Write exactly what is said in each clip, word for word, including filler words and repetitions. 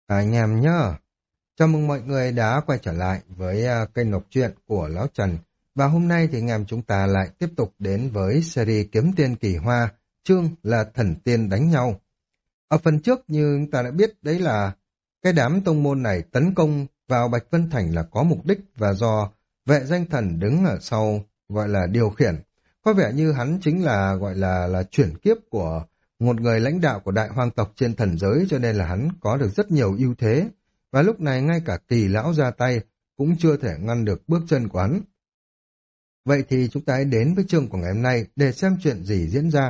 À, anh em nhá. Chào mừng mọi người đã quay trở lại với à, kênh đọc truyện của Lão Trần. Và hôm nay thì anh em chúng ta lại tiếp tục đến với series Kiếm Tiên Kỳ Hoa, chương là Thần Tiên Đánh Nhau. Ở phần trước như chúng ta đã biết đấy là cái đám tông môn này tấn công vào Bạch Vân Thành là có mục đích và do vệ danh thần đứng ở sau gọi là điều khiển. Có vẻ như hắn chính là gọi là là chuyển kiếp của một người lãnh đạo của đại hoang tộc trên thần giới, cho nên là hắn có được rất nhiều ưu thế. Và lúc này ngay cả Kỳ lão ra tay cũng chưa thể ngăn được bước chân của hắn. Vậy thì chúng ta hãy đến với chương của ngày hôm nay để xem chuyện gì diễn ra.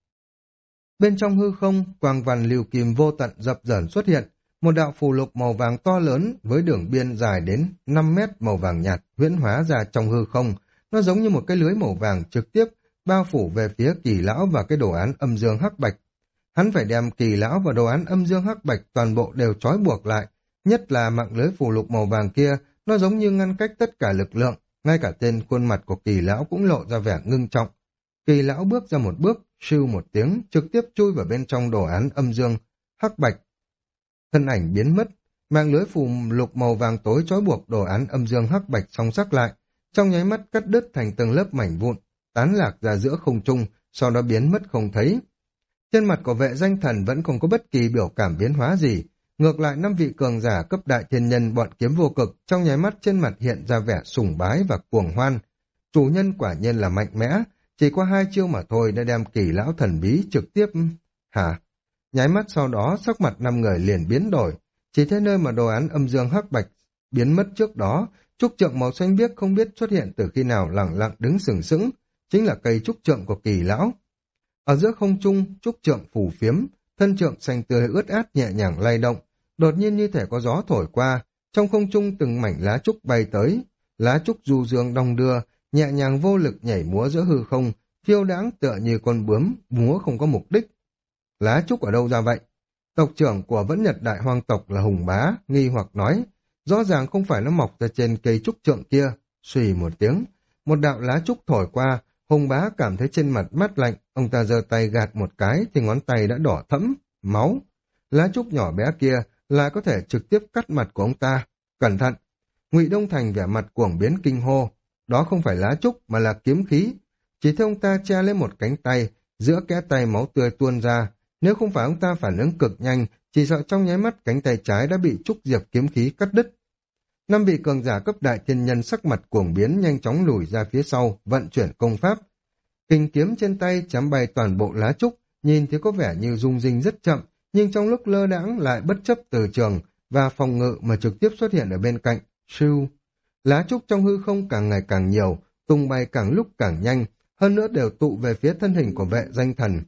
Bên trong hư không, quang văn lưu kim vô tận dập dờn xuất hiện, một đạo phù lục màu vàng to lớn với đường biên dài đến năm mét màu vàng nhạt huyễn hóa ra trong hư không. Nó giống như một cái lưới màu vàng trực tiếp bao phủ về phía Kỳ lão và cái đồ án âm dương hắc bạch. Hắn phải đem Kỳ lão và đồ án âm dương hắc bạch toàn bộ đều trói buộc lại, nhất là mạng lưới phù lục màu vàng kia, nó giống như ngăn cách tất cả lực lượng, ngay cả tên khuôn mặt của Kỳ lão cũng lộ ra vẻ ngưng trọng. Kỳ lão bước ra một bước, sưu một tiếng, trực tiếp chui vào bên trong đồ án âm dương hắc bạch. Thân ảnh biến mất, mạng lưới phù lục màu vàng tối trói buộc đồ án âm dương hắc bạch song sắc lại, trong nháy mắt cắt đứt thành từng lớp mảnh vụn, tán lạc ra giữa không trung, sau đó biến mất không thấy. Trên mặt của vệ danh thần vẫn không có bất kỳ biểu cảm biến hóa gì, ngược lại năm vị cường giả cấp đại thiên nhân bọn kiếm vô cực trong nháy mắt trên mặt hiện ra vẻ sùng bái và cuồng hoan. Chủ nhân quả nhiên là mạnh mẽ, chỉ qua hai chiêu mà thôi đã đem Kỳ lão thần bí trực tiếp... Hả? Nháy mắt sau đó sắc mặt năm người liền biến đổi, chỉ thấy nơi mà đồ án âm dương hắc bạch biến mất trước đó, trúc trượng màu xanh biếc không biết xuất hiện từ khi nào lẳng lặng đứng sừng sững, chính là cây trúc trượng của Kỳ lão. Ở giữa không trung, trúc trượng phù phiếm, thân trượng xanh tươi ướt át nhẹ nhàng lay động, đột nhiên như thể có gió thổi qua, trong không trung từng mảnh lá trúc bay tới, lá trúc du dương đong đưa, nhẹ nhàng vô lực nhảy múa giữa hư không, phiêu đãng tựa như con bướm, múa không có mục đích. Lá trúc ở đâu ra vậy? Tộc trưởng của Vẫn Nhật Đại Hoang tộc là Hùng Bá, nghi hoặc nói, rõ ràng không phải nó mọc ra trên cây trúc trượng kia. Xùy một tiếng, một đạo lá trúc thổi qua, Hùng Bá cảm thấy trên mặt mát lạnh, ông ta giơ tay gạt một cái thì ngón tay đã đỏ thẫm, máu. Lá trúc nhỏ bé kia lại có thể trực tiếp cắt mặt của ông ta. Cẩn thận! Ngụy Đông Thành vẻ mặt cuồng biến kinh hô. Đó không phải lá trúc mà là kiếm khí. Chỉ thấy ông ta che lên một cánh tay, giữa kẽ tay máu tươi tuôn ra. Nếu không phải ông ta phản ứng cực nhanh, chỉ sợ trong nháy mắt cánh tay trái đã bị trúc diệp kiếm khí cắt đứt. Năm vị cường giả cấp đại thiên nhân sắc mặt cuồng biến nhanh chóng lùi ra phía sau, vận chuyển công pháp. Kình kiếm trên tay chém bay toàn bộ lá trúc, nhìn thì có vẻ như rung rinh rất chậm, nhưng trong lúc lơ đãng lại bất chấp từ trường và phòng ngự mà trực tiếp xuất hiện ở bên cạnh. Sưu! Lá trúc trong hư không càng ngày càng nhiều, tung bay càng lúc càng nhanh, hơn nữa đều tụ về phía thân hình của vệ danh thần.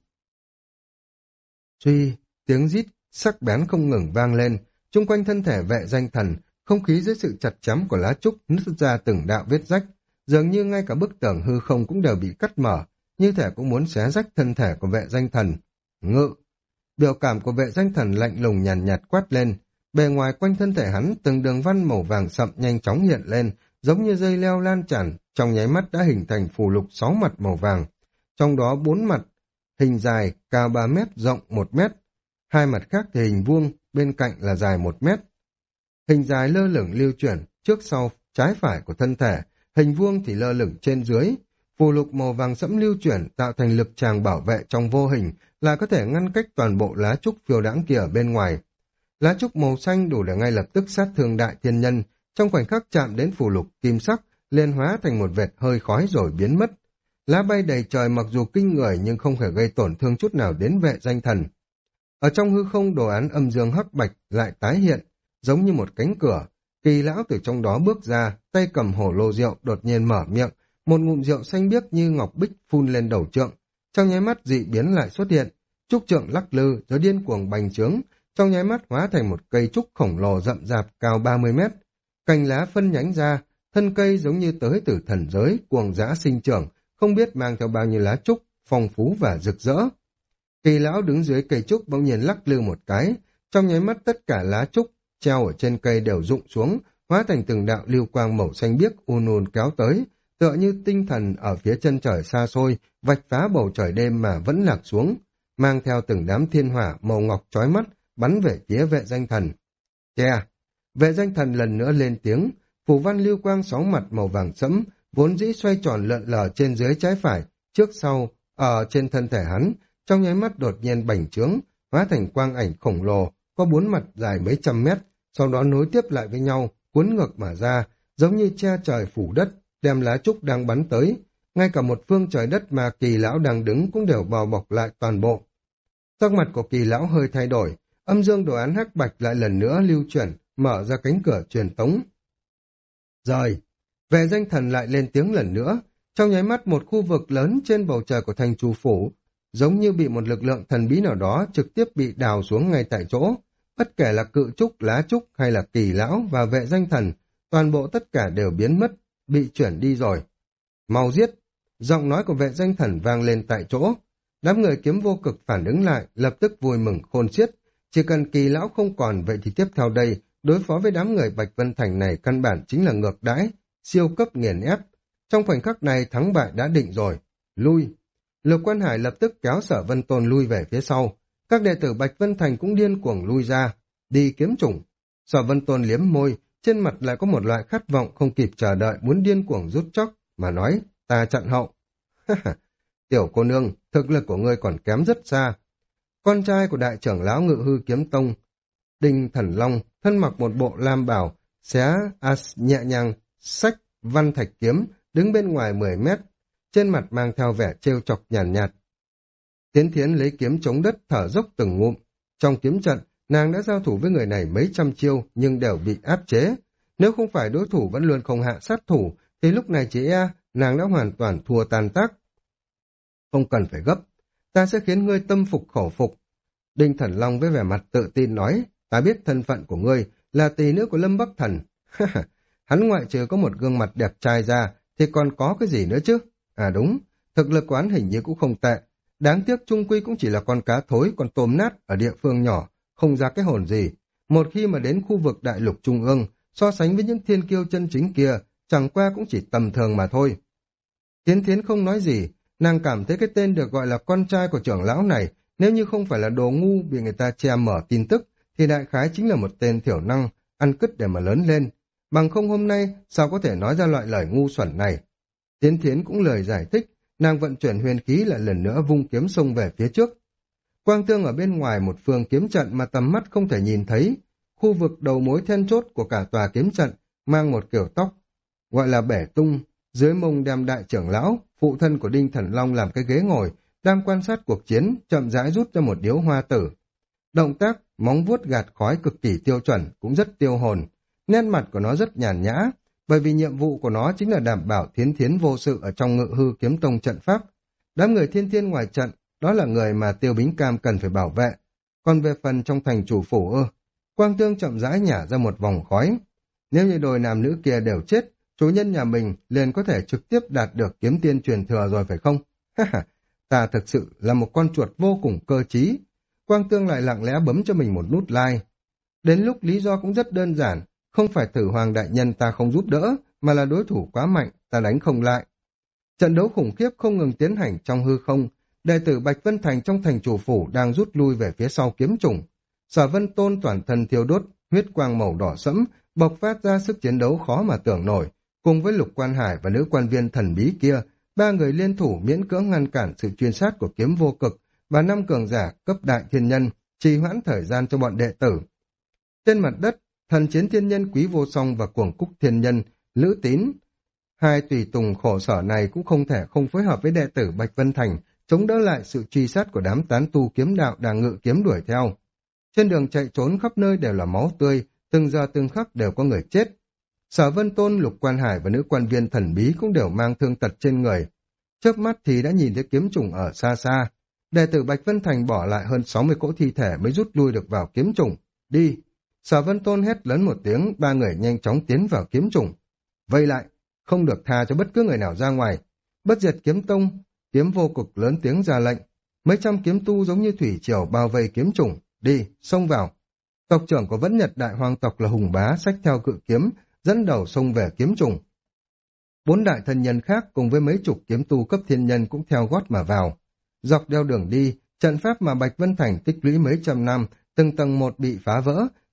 Suy! Tiếng rít sắc bén không ngừng vang lên, chung quanh thân thể vệ danh thần, không khí dưới sự chặt chém của lá trúc nứt ra từng đạo vết rách, dường như ngay cả bức tường hư không cũng đều bị cắt mở, như thể cũng muốn xé rách thân thể của vệ danh thần. Ngự! Biểu cảm của vệ danh thần lạnh lùng nhàn nhạt, nhạt quát lên, bề ngoài quanh thân thể hắn từng đường văn màu vàng sậm nhanh chóng hiện lên, giống như dây leo lan tràn, trong nháy mắt đã hình thành phù lục sáu mặt màu vàng, trong đó bốn mặt hình dài cao ba mét rộng một mét, hai mặt khác thì hình vuông, bên cạnh là dài một mét. Hình dài lơ lửng lưu chuyển trước sau trái phải của thân thể, hình vuông thì lơ lửng trên dưới. Phù lục màu vàng sẫm lưu chuyển tạo thành lực tràng bảo vệ trong vô hình, là có thể ngăn cách toàn bộ lá trúc phiêu đãng kia ở bên ngoài. Lá trúc màu xanh đủ để ngay lập tức sát thương đại thiên nhân, trong khoảnh khắc chạm đến phù lục kim sắc, liền hóa thành một vệt hơi khói rồi biến mất. Lá bay đầy trời mặc dù kinh người nhưng không thể gây tổn thương chút nào đến vệ danh thần. Ở trong hư không đồ án âm dương hắc bạch lại tái hiện, giống như một cánh cửa. Kỳ lão từ trong đó bước ra, tay cầm hổ lô rượu đột nhiên mở miệng, một ngụm rượu xanh biếc như ngọc bích phun lên đầu trượng. Trong nháy mắt dị biến lại xuất hiện, trúc trượng lắc lư rồi điên cuồng bành trướng, trong nháy mắt hóa thành một cây trúc khổng lồ rậm rạp cao ba mươi mét. Cành lá phân nhánh ra, thân cây giống như tới từ thần giới, cuồng dã sinh trưởng, không biết mang theo bao nhiêu lá trúc, phong phú và rực rỡ. Kỳ lão đứng dưới cây trúc bỗng nhiên lắc lư một cái, trong nháy mắt tất cả lá trúc treo ở trên cây đều rụng xuống, hóa thành từng đạo lưu quang màu xanh biếc ùn ùn kéo tới, tựa như tinh thần ở phía chân trời xa xôi, vạch phá bầu trời đêm mà vẫn lạc xuống, mang theo từng đám thiên hỏa màu ngọc chói mắt, bắn về phía vệ danh thần. che. Vệ danh thần lần nữa lên tiếng, phù văn lưu quang sáu mặt màu vàng sẫm, vốn dĩ xoay tròn lượn lờ trên dưới trái phải, trước sau, ở trên thân thể hắn, trong nháy mắt đột nhiên bành trướng, hóa thành quang ảnh khổng lồ, có bốn mặt dài mấy trăm mét, sau đó nối tiếp lại với nhau, cuốn ngược mà ra, giống như che trời phủ đất, đem lá trúc đang bắn tới. Ngay cả một phương trời đất mà Kỳ lão đang đứng cũng đều bao bọc lại toàn bộ. Sắc mặt của Kỳ lão hơi thay đổi, âm dương đồ án hắc bạch lại lần nữa lưu chuyển, mở ra cánh cửa truyền tống. Rời, vệ danh thần lại lên tiếng lần nữa, trong nháy mắt một khu vực lớn trên bầu trời của thành Chu phủ, giống như bị một lực lượng thần bí nào đó trực tiếp bị đào xuống ngay tại chỗ. Bất kể là cự trúc, lá trúc hay là Kỳ lão và vệ danh thần, toàn bộ tất cả đều biến mất, bị chuyển đi rồi. Mau giết! Giọng nói của vệ danh thần vang lên tại chỗ. Đám người kiếm vô cực phản ứng lại, lập tức vui mừng khôn xiết. Chỉ cần Kỳ lão không còn, vậy thì tiếp theo đây, đối phó với đám người Bạch Vân Thành này căn bản chính là ngược đãi, siêu cấp nghiền ép. Trong khoảnh khắc này thắng bại đã định rồi. Lui! Lục Quan Hải lập tức kéo Sở Vân Tôn lui về phía sau. Các đệ tử Bạch Vân Thành cũng điên cuồng lui ra, đi kiếm chủng. Sở Vân Tôn liếm môi, trên mặt lại có một loại khát vọng không kịp chờ đợi muốn điên cuồng rút chóc, mà nói, ta chặn hậu. Tiểu cô nương, thực lực của ngươi còn kém rất xa. Con trai của đại trưởng lão Ngự Hư Kiếm Tông, Đinh Thần Long, thân mặc một bộ lam bào, xé as nhẹ nhàng, xách văn thạch kiếm, đứng bên ngoài mười mét, trên mặt mang theo vẻ trêu chọc nhàn nhạt, nhạt. Tiến Thiến lấy kiếm chống đất thở dốc từng ngụm. Trong kiếm trận, nàng đã giao thủ với người này mấy trăm chiêu nhưng đều bị áp chế. Nếu không phải đối thủ vẫn luôn không hạ sát thủ, thì lúc này chỉ e nàng đã hoàn toàn thua tan tác. Không cần phải gấp, ta sẽ khiến ngươi tâm phục khẩu phục. Đinh Thần Long với vẻ mặt tự tin nói, ta biết thân phận của ngươi là tỷ nữ của Lâm Bắc Thần. Hắn ngoại trừ có một gương mặt đẹp trai ra, thì còn có cái gì nữa chứ? À đúng, thực lực của hắn hình như cũng không tệ. Đáng tiếc chung quy cũng chỉ là con cá thối, con tôm nát ở địa phương nhỏ, không ra cái hồn gì. Một khi mà đến khu vực đại lục trung ương, so sánh với những thiên kiêu chân chính kia, chẳng qua cũng chỉ tầm thường mà thôi. Tiến Thiến không nói gì, nàng cảm thấy cái tên được gọi là con trai của trưởng lão này, nếu như không phải là đồ ngu bị người ta che mở tin tức, thì đại khái chính là một tên thiểu năng, ăn cứt để mà lớn lên. Bằng không hôm nay, sao có thể nói ra loại lời ngu xuẩn này? Tiến Thiến cũng lời giải thích, nàng vận chuyển huyền khí lại lần nữa vung kiếm xông về phía trước. Quang Tương ở bên ngoài một phương kiếm trận mà tầm mắt không thể nhìn thấy, khu vực đầu mối then chốt của cả tòa kiếm trận, mang một kiểu tóc, gọi là bể tung, dưới mông đem đại trưởng lão, phụ thân của Đinh Thần Long làm cái ghế ngồi, đang quan sát cuộc chiến, chậm rãi rút ra một điếu hoa tử. Động tác, móng vuốt gạt khói cực kỳ tiêu chuẩn, cũng rất tiêu hồn. Nét mặt của nó rất nhàn nhã, bởi vì nhiệm vụ của nó chính là đảm bảo Thiến Thiến vô sự ở trong Ngự Hư Kiếm Tông trận pháp. Đám người thiên thiên ngoài trận, đó là người mà Tiêu Bính Cam cần phải bảo vệ. Còn về phần trong thành chủ phủ ư, Quang Tương chậm rãi nhả ra một vòng khói. Nếu như đôi nam nữ kia đều chết, chủ nhân nhà mình liền có thể trực tiếp đạt được kiếm tiên truyền thừa rồi phải không? Ta thực sự là một con chuột vô cùng cơ trí. Quang Tương lại lặng lẽ bấm cho mình một nút like. Đến lúc lý do cũng rất đơn giản, không phải Tử Hoàng đại nhân ta không giúp đỡ, mà là đối thủ quá mạnh, ta đánh không lại. Trận đấu khủng khiếp không ngừng tiến hành trong hư không, đệ tử Bạch Vân Thành trong thành chủ phủ đang rút lui về phía sau kiếm chủng. Sở Vân Tôn toàn thân thiêu đốt, huyết quang màu đỏ sẫm, bộc phát ra sức chiến đấu khó mà tưởng nổi. Cùng với Lục Quan Hải và nữ quan viên thần bí kia, ba người liên thủ miễn cưỡng ngăn cản sự truy sát của kiếm vô cực và năm cường giả cấp đại thiên nhân, trì hoãn thời gian cho bọn đệ tử. Trên mặt đất, thần chiến thiên nhân Quý Vô Song và cuồng cúc thiên nhân, Lữ Tín, hai tùy tùng khổ sở này cũng không thể không phối hợp với đệ tử Bạch Vân Thành, chống đỡ lại sự truy sát của đám tán tu kiếm đạo đang ngự kiếm đuổi theo. Trên đường chạy trốn khắp nơi đều là máu tươi, từng giờ từng khắc đều có người chết. Sở Vân Tôn, Lục Quan Hải và nữ quan viên thần bí cũng đều mang thương tật trên người. Chớp mắt thì đã nhìn thấy kiếm trùng ở xa xa. Đệ tử Bạch Vân Thành bỏ lại hơn sáu mươi cỗ thi thể mới rút lui được vào kiếm trùng. Đi! Sở Vân Tôn hét lớn một tiếng, ba người nhanh chóng tiến vào kiếm trùng. Vây lại, không được tha cho bất cứ người nào ra ngoài. Bất diệt kiếm tông, kiếm vô cực lớn tiếng ra lệnh. Mấy trăm kiếm tu giống như thủy triều bao vây kiếm trùng. Đi, xông vào. Tộc trưởng của Vẫn Nhật Đại Hoang tộc là Hùng Bá xách theo cự kiếm, dẫn đầu xông về kiếm trùng. Bốn đại thân nhân khác cùng với mấy chục kiếm tu cấp thiên nhân cũng theo gót mà vào. Dọc đeo đường đi, trận pháp mà Bạch Vân Thành tích lũy mấy trăm năm, từng tầng một bị phá vỡ,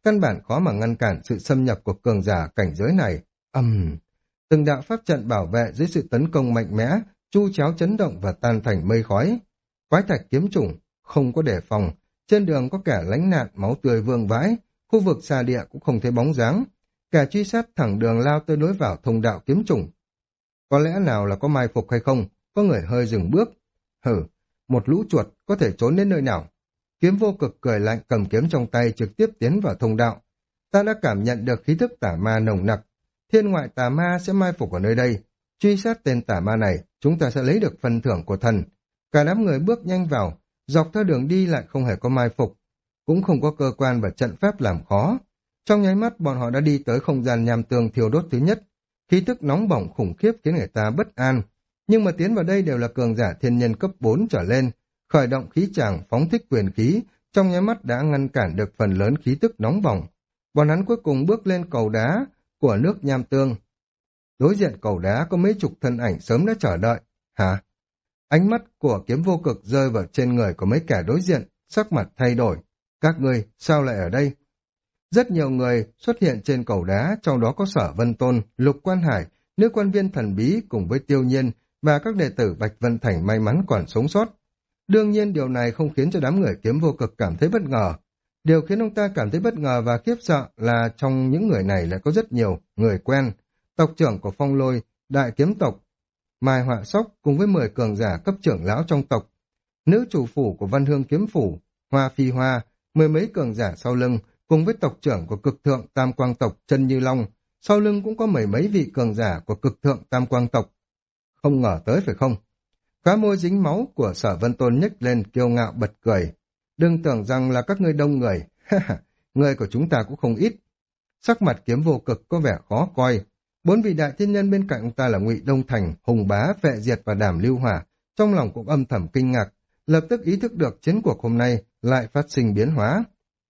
căn bản khó mà ngăn cản sự xâm nhập của cường giả cảnh giới này. Ầm, từng đạo pháp trận bảo vệ dưới sự tấn công mạnh mẽ, chu chéo chấn động và tan thành mây khói. Quái thạch kiếm chủng không có đề phòng, trên đường có kẻ lánh nạn máu tươi vương vãi, khu vực xa địa cũng không thấy bóng dáng. Kẻ truy sát thẳng đường lao tới lối vào thông đạo kiếm chủng. Có lẽ nào là có mai phục hay không? Có người hơi dừng bước. Hử, một lũ chuột có thể trốn đến nơi nào? Kiếm vô cực cười lạnh cầm kiếm trong tay trực tiếp tiến vào thông đạo. Ta đã cảm nhận được khí thức tà ma nồng nặc. Thiên ngoại tà ma sẽ mai phục ở nơi đây. Truy sát tên tà ma này, chúng ta sẽ lấy được phần thưởng của thần. Cả đám người bước nhanh vào, dọc theo đường đi lại không hề có mai phục. Cũng không có cơ quan và trận pháp làm khó. Trong nháy mắt bọn họ đã đi tới không gian nham tương thiêu đốt thứ nhất. Khí tức nóng bỏng khủng khiếp khiến người ta bất an. Nhưng mà tiến vào đây đều là cường giả thiên nhân cấp bốn trở lên. Khởi động khí tràng phóng thích quyền khí, trong nháy mắt đã ngăn cản được phần lớn khí tức nóng bỏng. Bọn hắn cuối cùng bước lên cầu đá của nước nham tương. Đối diện cầu đá có mấy chục thân ảnh sớm đã chờ đợi. Hả? Ánh mắt của kiếm vô cực rơi vào trên người của mấy kẻ đối diện, sắc mặt thay đổi. Các ngươi sao lại ở đây? Rất nhiều người xuất hiện trên cầu đá, trong đó có Sở Vân Tôn, Lục Quan Hải, nữ quan viên thần bí cùng với Tiêu Nhiên và các đệ tử Bạch Vân Thành may mắn còn sống sót. Đương nhiên điều này không khiến cho đám người kiếm vô cực cảm thấy bất ngờ. Điều khiến ông ta cảm thấy bất ngờ và khiếp sợ là trong những người này lại có rất nhiều người quen. Tộc trưởng của Phong Lôi, Đại Kiếm Tộc, Mai Họa Sóc cùng với mười cường giả cấp trưởng lão trong tộc. Nữ chủ phủ của Văn Hương Kiếm Phủ, Hoa Phi Hoa, mười mấy cường giả sau lưng, cùng với tộc trưởng của cực thượng Tam Quang tộc Chân Như Long, sau lưng cũng có mười mấy vị cường giả của cực thượng Tam Quang tộc. Không ngờ tới phải không? Khóe môi dính máu của Sở Vân Tôn nhếch lên kiêu ngạo bật cười. Đừng tưởng rằng là các ngươi đông người, người của chúng ta cũng không ít. Sắc mặt kiếm vô cực có vẻ khó coi. Bốn vị đại thiên nhân bên cạnh ông ta là Ngụy Đông Thành, Hùng Bá, Vệ Diệt và Đàm Lưu Hỏa, trong lòng cũng âm thầm kinh ngạc, lập tức ý thức được chiến cuộc hôm nay lại phát sinh biến hóa.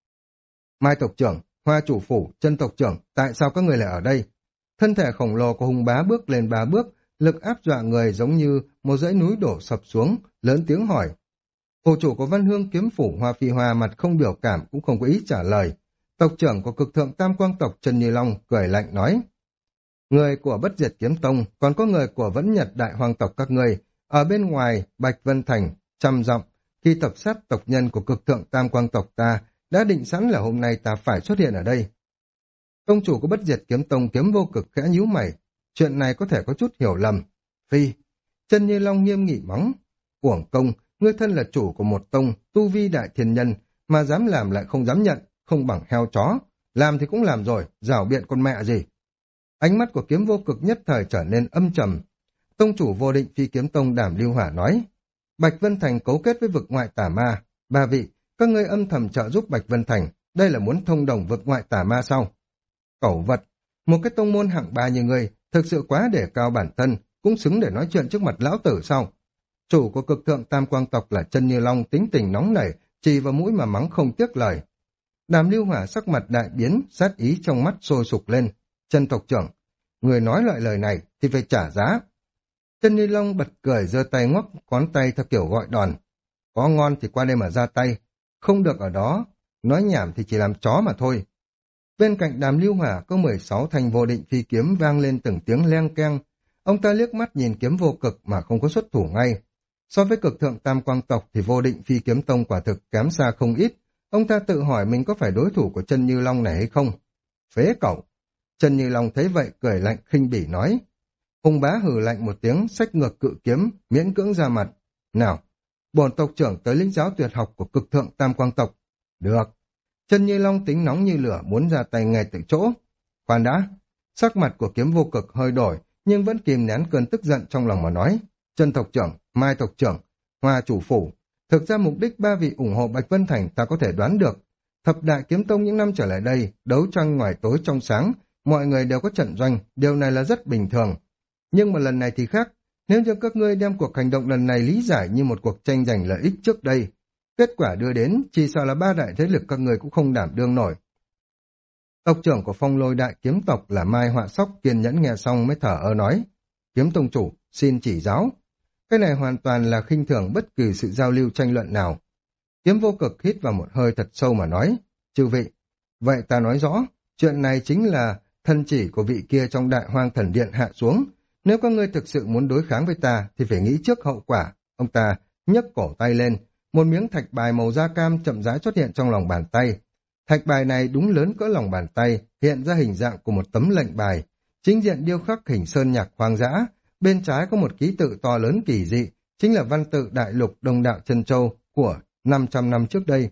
Mai tộc trưởng, Hoa chủ phủ, Chân tộc trưởng, tại sao các người lại ở đây? Thân thể khổng lồ của Hùng Bá bước lên ba bước, lực áp dọa người giống như một dãy núi đổ sập xuống, lớn tiếng hỏi. Phủ chủ của Văn Hương Kiếm Phủ Hoa Phi Hoa mặt không biểu cảm cũng không có ý trả lời. Tộc trưởng của cực thượng Tam Quang tộc Trần Như Long cười lạnh nói. Người của Bất Diệt Kiếm Tông, còn có người của Vẫn Nhật Đại Hoàng tộc các người, ở bên ngoài Bạch Vân Thành, trăm dặm, khi tập sát tộc nhân của cực thượng Tam Quang tộc ta, đã định sẵn là hôm nay ta phải xuất hiện ở đây. Tông chủ của Bất Diệt Kiếm Tông Kiếm vô cực khẽ nhíu mày, chuyện này có thể có chút hiểu lầm. Phi, Trần Như Long nghiêm nghị mắng, uổng công, ngươi thân là chủ của một tông, tu vi đại thiên nhân, mà dám làm lại không dám nhận, không bằng heo chó. Làm thì cũng làm rồi, rảo biện con mẹ gì. Ánh mắt của kiếm vô cực nhất thời trở nên âm trầm. Tông chủ vô định Phi Kiếm Tông Đàm Lưu Hỏa nói, Bạch Vân Thành cấu kết với vực ngoại tà ma. Ba vị, các ngươi âm thầm trợ giúp Bạch Vân Thành, đây là muốn thông đồng vực ngoại tà ma sao? Cẩu vật, một cái tông môn hạng ba như ngươi, thực sự quá để cao bản thân, cũng xứng để nói chuyện trước mặt lão tử sao? Chủ của cực thượng Tam Quang tộc là Chân Như Long tính tình nóng nảy, chỉ vào mũi mà mắng không tiếc lời. Đàm Lưu Hỏa sắc mặt đại biến, sát ý trong mắt sôi sục lên. Chân tộc trưởng, người nói loại lời này thì phải trả giá. Chân Như Long bật cười giơ tay ngoắc ngón tay theo kiểu gọi đòn. Có ngon thì qua đây mà ra tay, không được ở đó, nói nhảm thì chỉ làm chó mà thôi. Bên cạnh Đàm Lưu Hỏa có mười sáu thanh vô định phi kiếm vang lên từng tiếng leng keng. Ông ta liếc mắt nhìn kiếm vô cực mà không có xuất thủ ngay. So với cực thượng Tam Quang tộc thì vô định phi kiếm tông quả thực kém xa không ít. Ông ta tự hỏi mình có phải đối thủ của Chân Như Long này hay không? Phế cẩu! Chân Như Long thấy vậy cười lạnh khinh bỉ nói. Hùng Bá hừ lạnh một tiếng, xách ngược cự kiếm, miễn cưỡng ra mặt. Nào, bổn tộc trưởng tới lĩnh giáo tuyệt học của cực thượng Tam Quang tộc. Được. Chân Như Long tính nóng như lửa muốn ra tay ngay từ chỗ. Khoan đã, sắc mặt của kiếm vô cực hơi đổi, nhưng vẫn kìm nén cơn tức giận trong lòng mà nói. Chân tộc trưởng, Mai tộc trưởng, Hoa chủ phủ. Thực ra mục đích ba vị ủng hộ Bạch Vân Thành ta có thể đoán được. Thập đại kiếm tông những năm trở lại đây, đấu tranh ngoài tối trong sáng, mọi người đều có trận doanh, điều này là rất bình thường. Nhưng mà lần này thì khác, nếu như các ngươi đem cuộc hành động lần này lý giải như một cuộc tranh giành lợi ích trước đây, kết quả đưa đến chỉ sợ là ba đại thế lực các ngươi cũng không đảm đương nổi. Tộc trưởng của Phong Lôi Đại Kiếm tộc là Mai Họa Sóc kiên nhẫn nghe xong mới thở ơ nói, Kiếm tông chủ, xin chỉ giáo. Cái này hoàn toàn là khinh thường bất kỳ sự giao lưu tranh luận nào. Kiếm vô cực hít vào một hơi thật sâu mà nói, chư vị, Vậy ta nói rõ, chuyện này chính là thân chỉ của vị kia trong Đại Hoang Thần Điện hạ xuống. Nếu các ngươi thực sự muốn đối kháng với ta thì phải nghĩ trước hậu quả. Ông ta nhấc cổ tay lên, một miếng thạch bài màu da cam chậm rãi xuất hiện trong lòng bàn tay. Thạch bài này đúng lớn cỡ lòng bàn tay, hiện ra hình dạng của một tấm lệnh bài. Chính diện điêu khắc hình sơn nhạc hoang dã, bên trái có một ký tự to lớn kỳ dị, chính là văn tự Đại Lục Đông Đạo Chân Châu của năm trăm năm trước đây.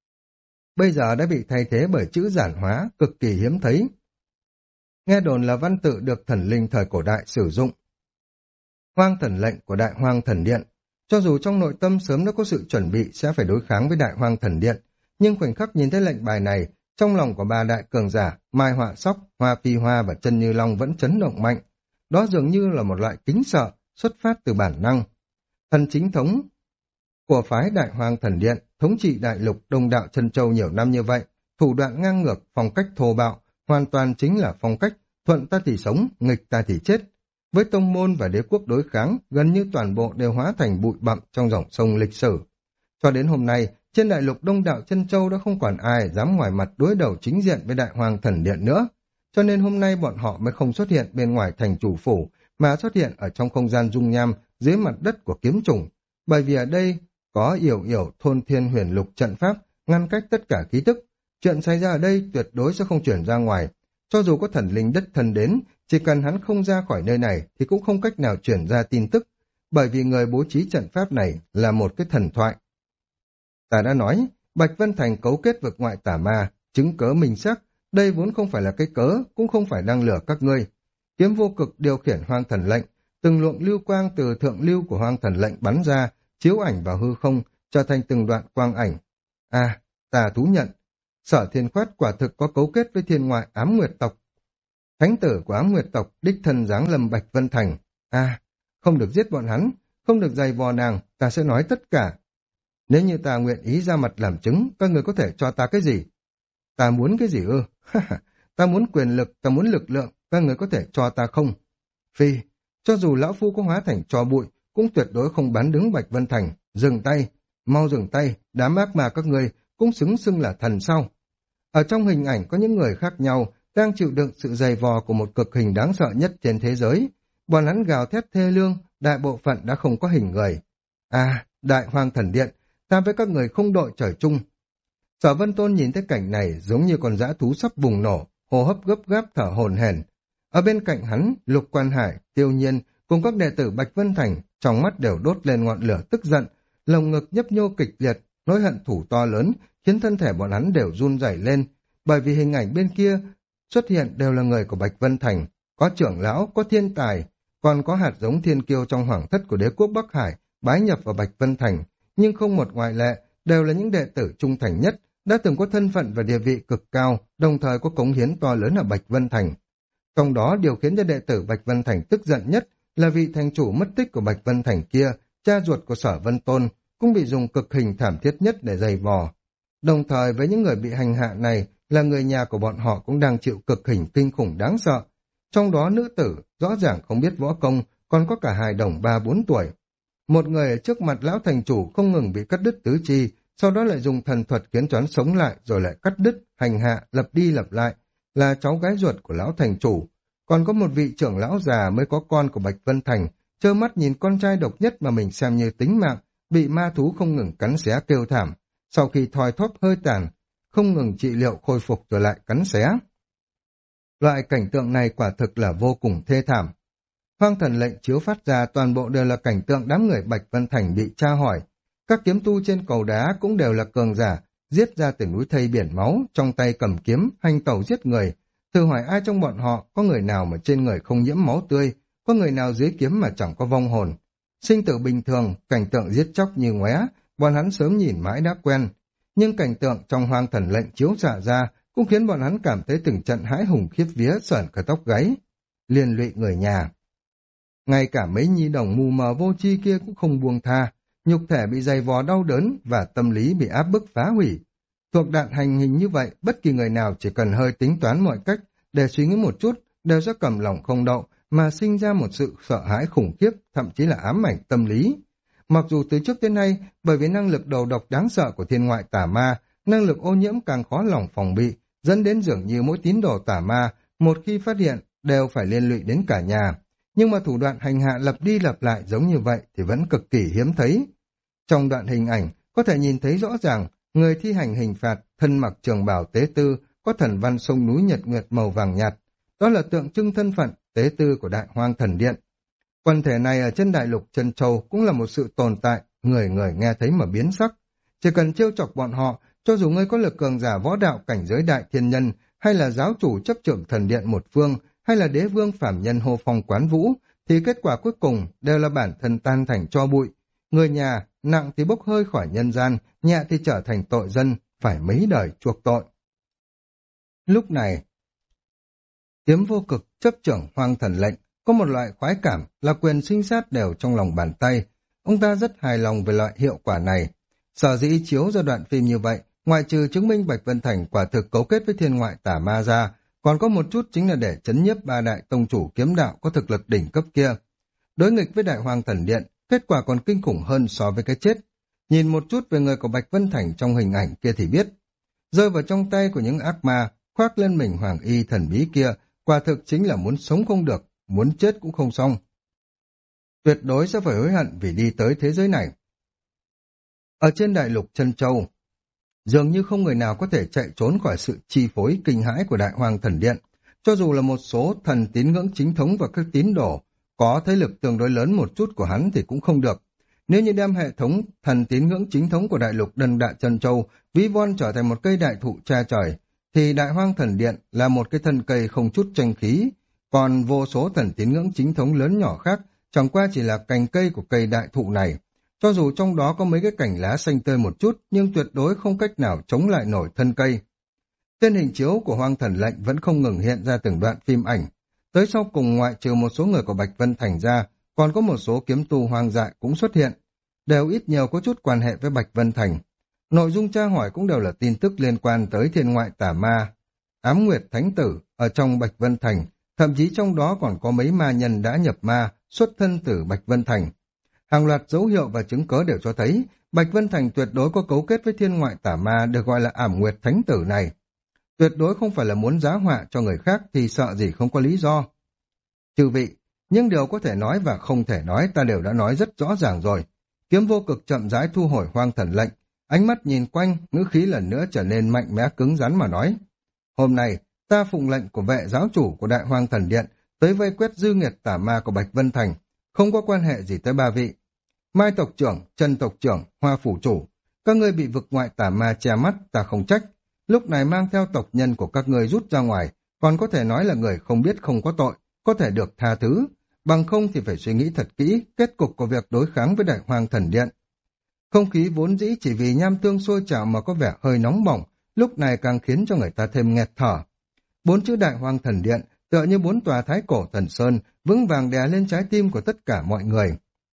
Bây giờ đã bị thay thế bởi chữ giản hóa, cực kỳ hiếm thấy. Nghe đồn là văn tự được thần linh thời cổ đại sử dụng. Hoang thần lệnh của Đại Hoang Thần Điện. Cho dù trong nội tâm sớm đã có sự chuẩn bị sẽ phải đối kháng với Đại Hoang Thần Điện, nhưng khoảnh khắc nhìn thấy lệnh bài này, trong lòng của ba đại cường giả, Mai Họa Sóc, Hoa Phi Hoa và Chân Như Long vẫn chấn động mạnh. Đó dường như là một loại kính sợ, xuất phát từ bản năng. Thần chính thống của phái Đại Hoang Thần Điện, thống trị đại lục Đông Đạo Chân Châu nhiều năm như vậy, thủ đoạn ngang ngược, phong cách thô bạo, hoàn toàn chính là phong cách thuận ta thì sống, nghịch ta thì chết. Với tông môn và đế quốc đối kháng, gần như toàn bộ đều hóa thành bụi bặm trong dòng sông lịch sử. Cho đến hôm nay, trên đại lục Đông Đạo Chân Châu đã không còn ai dám ngoài mặt đối đầu chính diện với Đại Hoang Thần Điện nữa. Cho nên hôm nay bọn họ mới không xuất hiện bên ngoài thành chủ phủ, mà xuất hiện ở trong không gian dung nham dưới mặt đất của kiếm trùng. Bởi vì ở đây có yểu yểu thôn thiên huyền lục trận pháp ngăn cách tất cả khí tức. Chuyện xảy ra ở đây tuyệt đối sẽ không chuyển ra ngoài. Cho dù có thần linh đất thần đến, chỉ cần hắn không ra khỏi nơi này thì cũng không cách nào chuyển ra tin tức. Bởi vì người bố trí trận pháp này là một cái thần thoại. Ta đã nói, Bạch Vân Thành cấu kết vực ngoại tà ma, chứng cớ minh xác, đây vốn không phải là cái cớ, cũng không phải đang lừa các ngươi. Kiếm vô cực điều khiển hoang thần lệnh, từng luồng lưu quang từ thượng lưu của hoang thần lệnh bắn ra, chiếu ảnh vào hư không, trở thành từng đoạn quang ảnh. À, ta thú nhận, Sở Thiên Khoát quả thực có cấu kết với thiên ngoại ám nguyệt tộc. Thánh tử của ám nguyệt tộc đích thân giáng lâm Bạch Vân Thành. À, không được giết bọn hắn, không được giày vò nàng, ta sẽ nói tất cả. Nếu như ta nguyện ý ra mặt làm chứng, các người có thể cho ta cái gì? Ta muốn cái gì ư? Ta muốn quyền lực, ta muốn lực lượng, các người có thể cho ta không? Phi, cho dù lão phu có hóa thành tro bụi, cũng tuyệt đối không bán đứng Bạch Vân Thành. Dừng tay, mau dừng tay, đám ác mà các người cũng xứng xưng là thần sao? Ở trong hình ảnh có những người khác nhau đang chịu đựng sự dày vò của một cực hình đáng sợ nhất trên thế giới. Bọn hắn gào thét thê lương, đại bộ phận đã không có hình người. À, Đại Hoang Thần Điện, ta với các người không đội trời chung. Sở Vân Tôn nhìn thấy cảnh này giống như con dã thú sắp bùng nổ, hô hấp gấp gáp thở hổn hển. Ở bên cạnh hắn, Lục Quan Hải, Tiêu Nhiên cùng các đệ tử Bạch Vân Thành, trong mắt đều đốt lên ngọn lửa tức giận, lồng ngực nhấp nhô kịch liệt, nỗi hận thù to lớn, khiến thân thể bọn hắn đều run rẩy lên, bởi vì hình ảnh bên kia xuất hiện đều là người của Bạch Vân Thành, có trưởng lão, có thiên tài, còn có hạt giống thiên kiêu trong hoàng thất của đế quốc Bắc Hải bái nhập vào Bạch Vân Thành, nhưng không một ngoại lệ, đều là những đệ tử trung thành nhất, đã từng có thân phận và địa vị cực cao, đồng thời có cống hiến to lớn ở Bạch Vân Thành. Trong đó điều khiến cho đệ tử Bạch Vân Thành tức giận nhất là vị thành chủ mất tích của Bạch Vân Thành kia, cha ruột của Sở Vân Tôn, cũng bị dùng cực hình thảm thiết nhất để giày vò. Đồng thời với những người bị hành hạ này là người nhà của bọn họ cũng đang chịu cực hình kinh khủng đáng sợ. Trong đó nữ tử rõ ràng không biết võ công, còn có cả hài đồng ba bốn tuổi. Một người ở trước mặt lão thành chủ không ngừng bị cắt đứt tứ chi, sau đó lại dùng thần thuật khiến choán sống lại rồi lại cắt đứt, hành hạ, lặp đi lặp lại, là cháu gái ruột của lão thành chủ. Còn có một vị trưởng lão già mới có con của Bạch Vân Thành, trơ mắt nhìn con trai độc nhất mà mình xem như tính mạng, bị ma thú không ngừng cắn xé kêu thảm. Sau khi thoi thóp hơi tàn, không ngừng trị liệu khôi phục rồi lại cắn xé. Loại cảnh tượng này quả thực là vô cùng thê thảm. Hoang thần lệnh chiếu phát ra toàn bộ đều là cảnh tượng đám người Bạch Vân Thành bị tra hỏi. Các kiếm tu trên cầu đá cũng đều là cường giả, giết ra từ núi thây biển máu, trong tay cầm kiếm, hành tẩu giết người. Thử hỏi ai trong bọn họ có người nào mà trên người không nhiễm máu tươi, có người nào dưới kiếm mà chẳng có vong hồn. Sinh tử bình thường, cảnh tượng giết chóc như ngoé, bọn hắn sớm nhìn mãi đã quen. Nhưng cảnh tượng trong hoang thần lệnh chiếu xạ ra cũng khiến bọn hắn cảm thấy từng trận hãi hùng khiếp vía sởn cả tóc gáy, liên lụy người nhà. Ngay cả mấy nhi đồng mù mờ vô tri kia cũng không buông tha, nhục thể bị dày vò đau đớn và tâm lý bị áp bức phá hủy. Thuộc đạn hành hình như vậy, bất kỳ người nào chỉ cần hơi tính toán mọi cách để suy nghĩ một chút, đều sẽ cầm lòng không đậu mà sinh ra một sự sợ hãi khủng khiếp, thậm chí là ám ảnh tâm lý. Mặc dù từ trước đến nay, bởi vì năng lực đầu độc đáng sợ của thiên ngoại tà ma, năng lực ô nhiễm càng khó lòng phòng bị, dẫn đến dường như mỗi tín đồ tà ma, một khi phát hiện, đều phải liên lụy đến cả nhà. Nhưng mà thủ đoạn hành hạ lặp đi lặp lại giống như vậy thì vẫn cực kỳ hiếm thấy. Trong đoạn hình ảnh, có thể nhìn thấy rõ ràng, người thi hành hình phạt, thân mặc trường bào tế tư, có thần văn sông núi nhật nguyệt màu vàng nhạt. Đó là tượng trưng thân phận tế tư của Đại Hoang Thần Điện. Quần thể này ở trên đại lục Chân Châu cũng là một sự tồn tại, người người nghe thấy mà biến sắc. Chỉ cần trêu chọc bọn họ, cho dù ngươi có lực cường giả võ đạo cảnh giới đại thiên nhân, hay là giáo chủ chấp trưởng thần điện một phương, hay là đế vương phàm nhân hô phong quán vũ, thì kết quả cuối cùng đều là bản thân tan thành tro bụi. Người nhà, nặng thì bốc hơi khỏi nhân gian, nhẹ thì trở thành tội dân, phải mấy đời chuộc tội. Lúc này, Kiếm Vô Cực chấp trưởng Hoang Thần lệnh, có một loại khoái cảm là quyền sinh sát đều trong lòng bàn tay. Ông ta rất hài lòng về loại hiệu quả này. Sở dĩ chiếu ra đoạn phim như vậy, ngoại trừ chứng minh Bạch Vân Thành quả thực cấu kết với thiên ngoại tà ma ra, còn có một chút chính là để chấn nhiếp ba đại tông chủ kiếm đạo có thực lực đỉnh cấp kia. Đối nghịch với Đại Hoang Thần Điện, kết quả còn kinh khủng hơn so với cái chết. Nhìn một chút về người của Bạch Vân Thành trong hình ảnh kia thì biết. Rơi vào trong tay của những ác ma, khoác lên mình hoàng y thần bí kia, quả thực chính là muốn sống không được, muốn chết cũng không xong. Tuyệt đối sẽ phải hối hận vì đi tới thế giới này. Ở trên đại lục Chân Châu, dường như không người nào có thể chạy trốn khỏi sự chi phối kinh hãi của Đại Hoang Thần Điện. Cho dù là một số thần tín ngưỡng chính thống và các tín đồ có thế lực tương đối lớn một chút của hắn thì cũng không được. Nếu như đem hệ thống thần tín ngưỡng chính thống của đại lục Đần Đạ Chân Châu ví von trở thành một cây đại thụ che trời, thì Đại Hoang Thần Điện là một cái thân cây không chút tranh khí, còn vô số thần tín ngưỡng chính thống lớn nhỏ khác chẳng qua chỉ là cành cây của cây đại thụ này. Cho dù trong đó có mấy cái cành lá xanh tươi một chút, nhưng tuyệt đối không cách nào chống lại nổi thân cây. Trên hình chiếu của Hoang Thần lệnh vẫn không ngừng hiện ra từng đoạn phim ảnh. Tới sau cùng ngoại trừ một số người của Bạch Vân Thành ra, còn có một số kiếm tu hoang dại cũng xuất hiện. Đều ít nhiều có chút quan hệ với Bạch Vân Thành. Nội dung tra hỏi cũng đều là tin tức liên quan tới thiên ngoại tà ma, Ám Nguyệt Thánh Tử ở trong Bạch Vân Thành, thậm chí trong đó còn có mấy ma nhân đã nhập ma, xuất thân từ Bạch Vân Thành. Hàng loạt dấu hiệu và chứng cớ đều cho thấy Bạch Vân Thành tuyệt đối có cấu kết với thiên ngoại tà ma được gọi là Ảm Nguyệt Thánh Tử này. Tuyệt đối không phải là muốn giá họa cho người khác thì sợ gì không có lý do. Chư vị, nhưng điều có thể nói và không thể nói ta đều đã nói rất rõ ràng rồi. Kiếm Vô Cực chậm rãi thu hồi Hoang Thần lệnh, ánh mắt nhìn quanh, ngữ khí lần nữa trở nên mạnh mẽ cứng rắn mà nói. Hôm nay, ta phụng lệnh của vệ giáo chủ của Đại Hoang Thần Điện tới vây quét dư nghiệt tà ma của Bạch Vân Thành, không có quan hệ gì tới ba vị. Mai tộc trưởng, Trần tộc trưởng, Hoa phủ chủ, các ngươi bị vực ngoại tà ma che mắt, ta không trách. Lúc này mang theo tộc nhân của các ngươi rút ra ngoài, còn có thể nói là người không biết không có tội, có thể được tha thứ. Bằng không thì phải suy nghĩ thật kỹ kết cục của việc đối kháng với Đại Hoang Thần Điện. Không khí vốn dĩ chỉ vì nham tương sôi trào mà có vẻ hơi nóng bỏng, lúc này càng khiến cho người ta thêm nghẹt thở. Bốn chữ Đại Hoang Thần Điện tựa như bốn tòa thái cổ thần sơn, vững vàng đè lên trái tim của tất cả mọi người.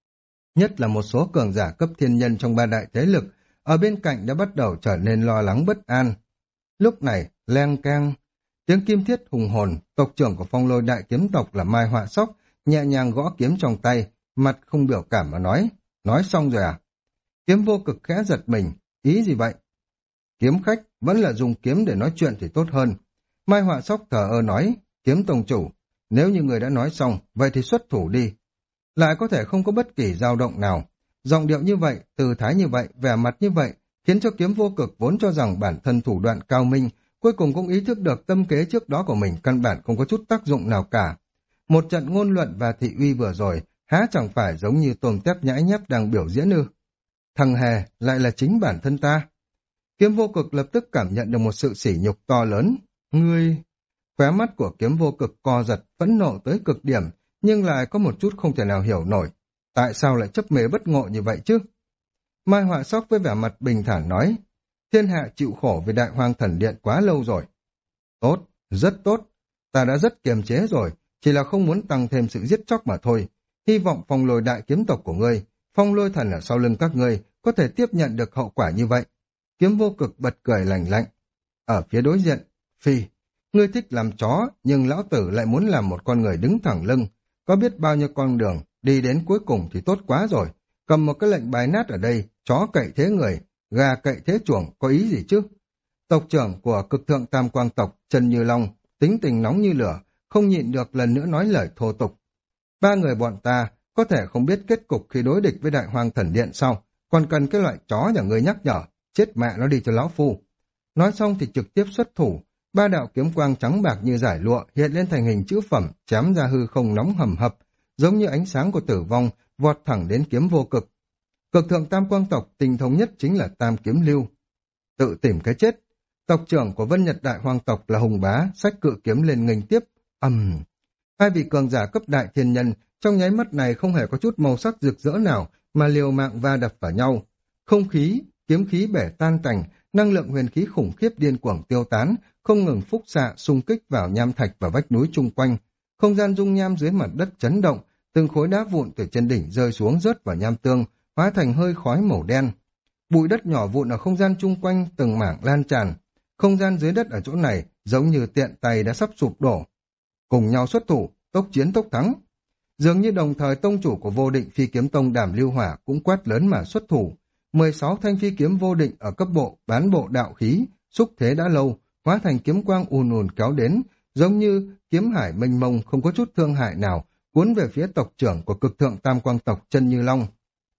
Nhất là một số cường giả cấp thiên nhân trong ba đại thế lực, ở bên cạnh đã bắt đầu trở nên lo lắng bất an. Lúc này, leng keng, tiếng kim thiết hùng hồn, tộc trưởng của Phong Lôi đại kiếm tộc là Mai Họa Sóc, nhẹ nhàng gõ kiếm trong tay, mặt không biểu cảm mà nói, nói xong rồi à? Kiếm Vô Cực khẽ giật mình, ý gì vậy? Kiếm khách vẫn là dùng kiếm để nói chuyện thì tốt hơn. Mai Họa Sóc thờ ơ nói, Kiếm tông chủ, nếu như người đã nói xong, vậy thì xuất thủ đi. Lại có thể không có bất kỳ dao động nào. Giọng điệu như vậy, từ thái như vậy, vẻ mặt như vậy, khiến cho Kiếm Vô Cực vốn cho rằng bản thân thủ đoạn cao minh, cuối cùng cũng ý thức được tâm kế trước đó của mình căn bản không có chút tác dụng nào cả. Một trận ngôn luận và thị uy vừa rồi, há chẳng phải giống như tôm tép nhãi nhép đang biểu diễn ư? Thằng hề lại là chính bản thân ta. Kiếm Vô Cực lập tức cảm nhận được một sự sỉ nhục to lớn. Ngươi... Khóe mắt của Kiếm Vô Cực co giật, phẫn nộ tới cực điểm, nhưng lại có một chút không thể nào hiểu nổi. Tại sao lại chấp mê bất ngộ như vậy chứ? Mai Họa Sóc với vẻ mặt bình thản nói, thiên hạ chịu khổ vì Đại Hoang Thần Điện quá lâu rồi. Tốt, rất tốt. Ta đã rất kiềm chế rồi, chỉ là không muốn tăng thêm sự giết chóc mà thôi. Hy vọng Phong Lôi đại kiếm tộc của ngươi, Phong Lôi thần ở sau lưng các ngươi, có thể tiếp nhận được hậu quả như vậy. Kiếm Vô Cực bật cười lành lạnh. Ở phía đối diện, Phi, ngươi thích làm chó, nhưng lão tử lại muốn làm một con người đứng thẳng lưng. Có biết bao nhiêu con đường, đi đến cuối cùng thì tốt quá rồi. Cầm một cái lệnh bài nát ở đây, chó cậy thế người, gà cậy thế chuồng, có ý gì chứ? Tộc trưởng của cực thượng tam quang tộc Trần Như Long, tính tình nóng như lửa, không nhịn được lần nữa nói lời thô tục. Ba người bọn ta có thể không biết kết cục khi đối địch với Đại Hoang Thần Điện sau, còn cần cái loại chó nhà ngươi nhắc nhở, chết mẹ nó đi cho lão phu. Nói xong thì trực tiếp xuất thủ, ba đạo kiếm quang trắng bạc như giải lụa hiện lên thành hình chữ phẩm, chém ra hư không nóng hầm hập, giống như ánh sáng của tử vong, vọt thẳng đến kiếm vô cực. Cực thượng tam quang tộc tinh thông nhất chính là tam kiếm lưu. Tự tìm cái chết. Tộc trưởng của Vân Nhật Đại Hoang tộc là Hùng Bá, xách cự kiếm lên nghênh tiếp. ầm, um. Hai vị cường giả cấp đại thiên nhân trong nháy mắt này không hề có chút màu sắc rực rỡ nào mà liều mạng va đập vào nhau. Không khí, kiếm khí bể tan tành, năng lượng huyền khí khủng khiếp điên cuồng tiêu tán, không ngừng phúc xạ xung kích vào nham thạch và vách núi chung quanh. Không gian dung nham dưới mặt đất chấn động, từng khối đá vụn từ trên đỉnh rơi xuống rớt vào nham tương, hóa thành hơi khói màu đen. Bụi đất nhỏ vụn ở không gian chung quanh từng mảng lan tràn. Không gian dưới đất ở chỗ này giống như tiện tay đã sắp sụp đổ. Cùng nhau xuất thủ, tốc chiến tốc thắng. Dường như đồng thời tông chủ của Vô Định Phi Kiếm Tông Đàm Lưu Hỏa cũng quát lớn mà xuất thủ. mười sáu thanh phi kiếm vô định ở cấp bộ bán bộ đạo khí, xúc thế đã lâu, hóa thành kiếm quang ùn ùn kéo đến, giống như kiếm hải mênh mông không có chút thương hại nào, cuốn về phía tộc trưởng của cực thượng tam quang tộc Trần Như Long.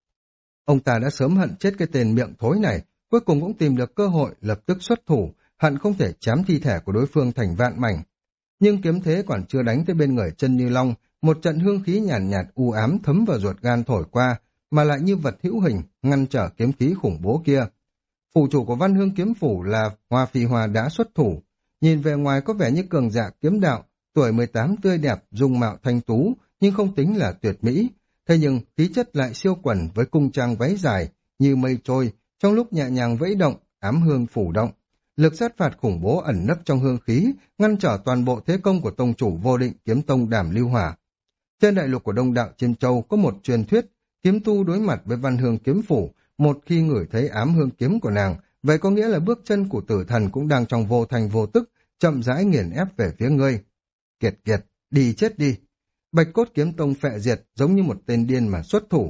Ông ta đã sớm hận chết cái tên miệng thối này, cuối cùng cũng tìm được cơ hội lập tức xuất thủ, hận không thể chém thi thể của đối phương thành vạn mảnh. Nhưng kiếm thế còn chưa đánh tới bên người Trần Như Long, một trận hương khí nhàn nhạt, nhạt u ám thấm vào ruột gan thổi qua, mà lại như vật hữu hình, ngăn trở kiếm khí khủng bố kia. Phủ chủ của Văn Hương kiếm phủ là Hoa Phi Hoa đã xuất thủ, nhìn về ngoài có vẻ như cường giả kiếm đạo, tuổi mười tám tươi đẹp, dung mạo thanh tú, nhưng không tính là tuyệt mỹ. Thế nhưng khí chất lại siêu quần với cung trang váy dài, như mây trôi, trong lúc nhẹ nhàng vẫy động, ám hương phủ động. Lực sát phạt khủng bố ẩn nấp trong hương khí, ngăn trở toàn bộ thế công của tông chủ Vô Định Kiếm Tông Đàm Lưu Hỏa. Trên đại lục của Đông Đạo Chiêm Châu có một truyền thuyết, kiếm tu đối mặt với Văn Hương kiếm phủ, một khi ngửi thấy ám hương kiếm của nàng, vậy có nghĩa là bước chân của tử thần cũng đang trong vô thành vô tức, chậm rãi nghiền ép về phía ngươi. Kiệt kiệt, đi chết đi. Bạch Cốt Kiếm Tông phệ diệt giống như một tên điên mà xuất thủ.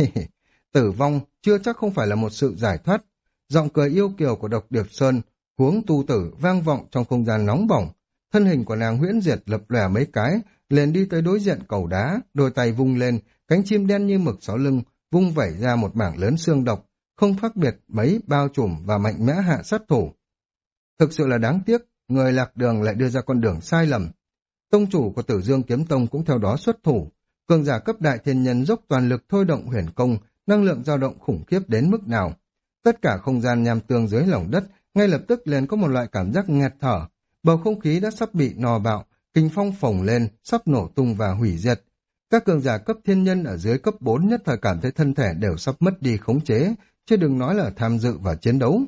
Tử vong chưa chắc không phải là một sự giải thoát. Giọng cười yêu kiều của Độc Điệp Sơn, huống tu tử vang vọng trong không gian nóng bỏng. Thân hình của nàng huyễn diệt lập lòe mấy cái, liền đi tới đối diện cầu đá, đôi tay vung lên, cánh chim đen như mực sáu lưng, vung vẩy ra một mảng lớn xương độc, không khác biệt mấy bao trùm và mạnh mẽ hạ sát thủ. Thực sự là đáng tiếc, người lạc đường lại đưa ra con đường sai lầm. Tông chủ của Tử Dương Kiếm Tông cũng theo đó xuất thủ, cường giả cấp đại thiên nhân dốc toàn lực thôi động huyền công, năng lượng dao động khủng khiếp đến mức nào. Tất cả không gian nham tương dưới lòng đất ngay lập tức liền có một loại cảm giác nghẹt thở, bầu không khí đã sắp bị nò bạo, kinh phong phồng lên, sắp nổ tung và hủy diệt. Các cường giả cấp thiên nhân ở dưới cấp bốn nhất thời cảm thấy thân thể đều sắp mất đi khống chế, chứ đừng nói là tham dự vào chiến đấu.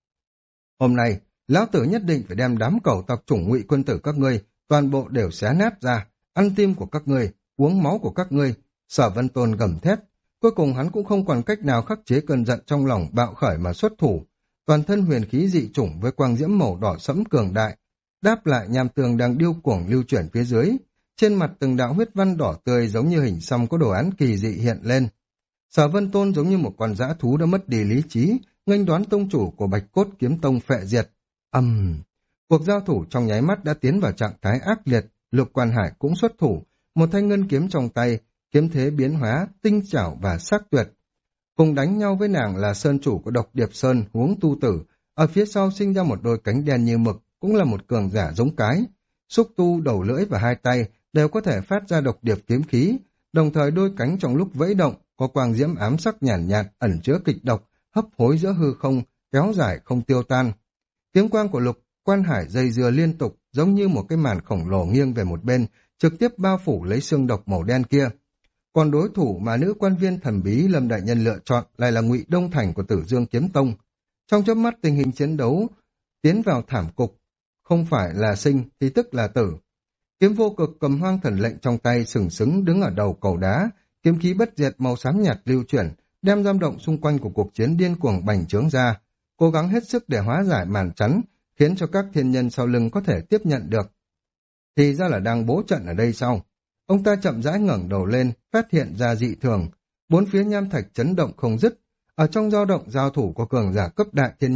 Hôm nay, lão tử nhất định phải đem đám cẩu tộc chủng Ngụy quân tử các ngươi toàn bộ đều xé nát ra, ăn tim của các ngươi, uống máu của các ngươi. Sở Vân Tôn gầm thét, cuối cùng hắn cũng không còn cách nào khắc chế cơn giận trong lòng bạo khởi mà xuất thủ. Toàn thân huyền khí dị chủng với quang diễm màu đỏ sẫm cường đại, đáp lại nham tường đang điêu cuồng lưu chuyển phía dưới. Trên mặt từng đạo huyết văn đỏ tươi giống như hình xăm có đồ án kỳ dị hiện lên. Sở Vân Tôn giống như một con dã thú đã mất đi lý trí, nghênh đoán tông chủ của Bạch Cốt Kiếm Tông phệ diệt. Ầm, um, cuộc giao thủ trong nháy mắt đã tiến vào trạng thái ác liệt. Lục Quan Hải cũng xuất thủ, một thanh ngân kiếm trong tay, kiếm thế biến hóa, tinh chảo và sắc tuyệt. Cùng đánh nhau với nàng là sơn chủ của Độc Điệp Sơn, Huống Tu Tử, ở phía sau sinh ra một đôi cánh đen như mực, cũng là một cường giả giống cái. Xúc tu, đầu lưỡi và hai tay đều có thể phát ra độc điệp kiếm khí, đồng thời đôi cánh trong lúc vẫy động có quang diễm ám sắc nhàn nhạt, nhạt ẩn chứa kịch độc, hấp hối giữa hư không, kéo dài không tiêu tan. Tiếng quang của Lục Quan Hải dây dưa liên tục, giống như một cái màn khổng lồ nghiêng về một bên, trực tiếp bao phủ lấy xương độc màu đen kia. Còn đối thủ mà nữ quan viên thần bí Lâm Đại Nhân lựa chọn lại là Ngụy Đông Thành của Tử Dương Kiếm Tông. Trong chớp mắt tình hình chiến đấu tiến vào thảm cục, không phải là sinh thì tức là tử. Kiếm Vô Cực cầm Hoang Thần Lệnh trong tay sừng sững đứng ở đầu cầu đá, kiếm khí bất diệt màu xám nhạt lưu chuyển, đem giam động xung quanh của cuộc chiến điên cuồng bành trướng ra, cố gắng hết sức để hóa giải màn chắn, khiến cho các thiên nhân sau lưng có thể tiếp nhận được. Thì ra là đang bố trận ở đây sau. Ông ta chậm rãi ngẩng đầu lên, phát hiện ra dị thường, bốn phía nham thạch chấn động không dứt, ở trong dao động giao thủ của cường giả cấp đại thiên nhân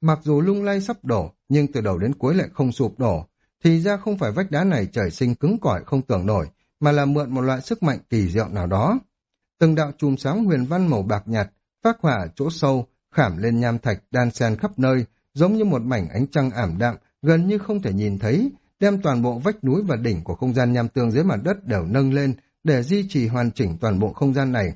mặc dù lung lay sắp đổ, nhưng từ đầu đến cuối lại không sụp đổ. Thì ra không phải vách đá này trời sinh cứng cỏi không tưởng nổi, mà là mượn một loại sức mạnh kỳ diệu nào đó. Từng đạo chùm sáng huyền văn màu bạc nhạt, phác họa ở chỗ sâu, khảm lên nham thạch đan xen khắp nơi, giống như một mảnh ánh trăng ảm đạm, gần như không thể nhìn thấy, đem toàn bộ vách núi và đỉnh của không gian nham tương dưới mặt đất đều nâng lên để duy trì hoàn chỉnh toàn bộ không gian này.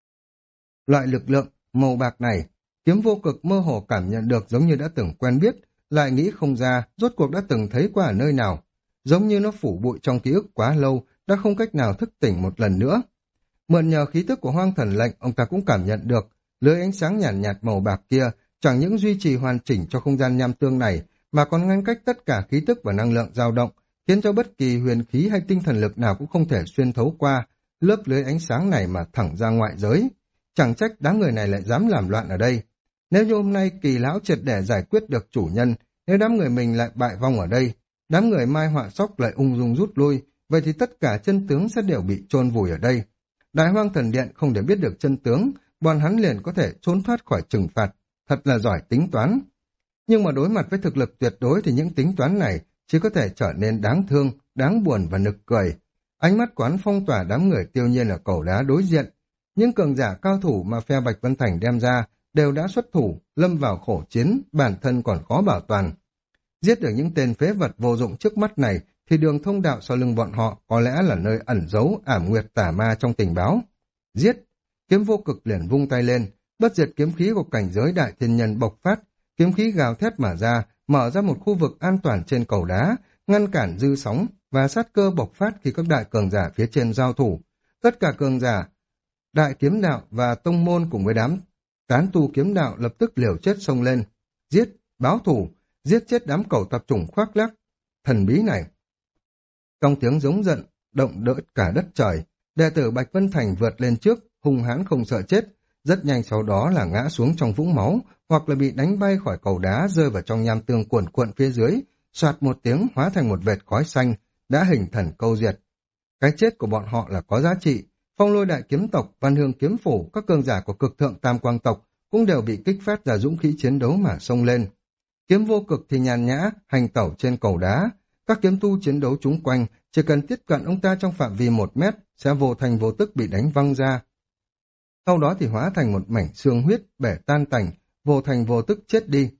Loại lực lượng màu bạc này, Kiếm Vô Cực mơ hồ cảm nhận được giống như đã từng quen biết, lại nghĩ không ra rốt cuộc đã từng thấy qua ở nơi nào, giống như nó phủ bụi trong ký ức quá lâu, đã không cách nào thức tỉnh một lần nữa. Mượn nhờ khí tức của Hoang Thần Lệnh, ông ta cũng cảm nhận được lưới ánh sáng nhàn nhạt, nhạt màu bạc kia chẳng những duy trì hoàn chỉnh cho không gian nham tương này, mà còn ngăn cách tất cả khí tức và năng lượng dao động, khiến cho bất kỳ huyền khí hay tinh thần lực nào cũng không thể xuyên thấu qua lớp lưới ánh sáng này mà thẳng ra ngoại giới. Chẳng trách đám người này lại dám làm loạn ở đây. Nếu như hôm nay Kỳ lão triệt để giải quyết được chủ nhân, nếu đám người mình lại bại vong ở đây, đám người Mai Họa Sóc lại ung dung rút lui, vậy thì tất cả chân tướng sẽ đều bị chôn vùi ở đây. Đại Hoang Thần Điện không để biết được chân tướng, bọn hắn liền có thể trốn thoát khỏi trừng phạt, thật là giỏi tính toán. Nhưng mà đối mặt với thực lực tuyệt đối thì những tính toán này chỉ có thể trở nên đáng thương, đáng buồn và nực cười. Ánh mắt quán phong tỏa đám người Tiêu Nhiên ở cầu đá đối diện. Những cường giả cao thủ mà phe Bạch Vân Thành đem ra đều đã xuất thủ, lâm vào khổ chiến, bản thân còn khó bảo toàn. Giết được những tên phế vật vô dụng trước mắt này thì đường thông đạo sau lưng bọn họ có lẽ là nơi ẩn giấu ảm nguyệt tà ma trong tình báo. Giết! Kiếm Vô Cực liền vung tay lên, bất diệt kiếm khí của cảnh giới đại thiên nhân bộc phát, kiếm khí gào thét mà ra, mở ra một khu vực an toàn trên cầu đá, ngăn cản dư sóng và sát cơ bộc phát khi các đại cường giả phía trên giao thủ. Tất cả cường giả, đại kiếm đạo và tông môn cùng với đám tán tu kiếm đạo lập tức liều chết xông lên. Giết! Báo thủ! Giết chết đám cẩu tập chủng khoác lác thần bí này. Trong tiếng giống giận, động đỡ cả đất trời, đệ tử Bạch Vân Thành vượt lên trước, hung hãn không sợ chết, rất nhanh sau đó là ngã xuống trong vũng máu, hoặc là bị đánh bay khỏi cầu đá rơi vào trong nham tương cuồn cuộn phía dưới, soạt một tiếng hóa thành một vệt khói xanh, đã hình thần câu diệt. Cái chết của bọn họ là có giá trị. Phong Lôi Đại Kiếm tộc, Văn Hương Kiếm phủ, các cường giả của Cực Thượng Tam Quang tộc cũng đều bị kích phát ra dũng khí chiến đấu mà xông lên. Kiếm Vô Cực thì nhàn nhã, hành tẩu trên cầu đá. Các kiếm tu chiến đấu chúng quanh, chỉ cần tiếp cận ông ta trong phạm vi một mét, sẽ vô thành vô tức bị đánh văng ra. Sau đó thì hóa thành một mảnh xương huyết, bể tan tành, vô thành vô tức chết đi.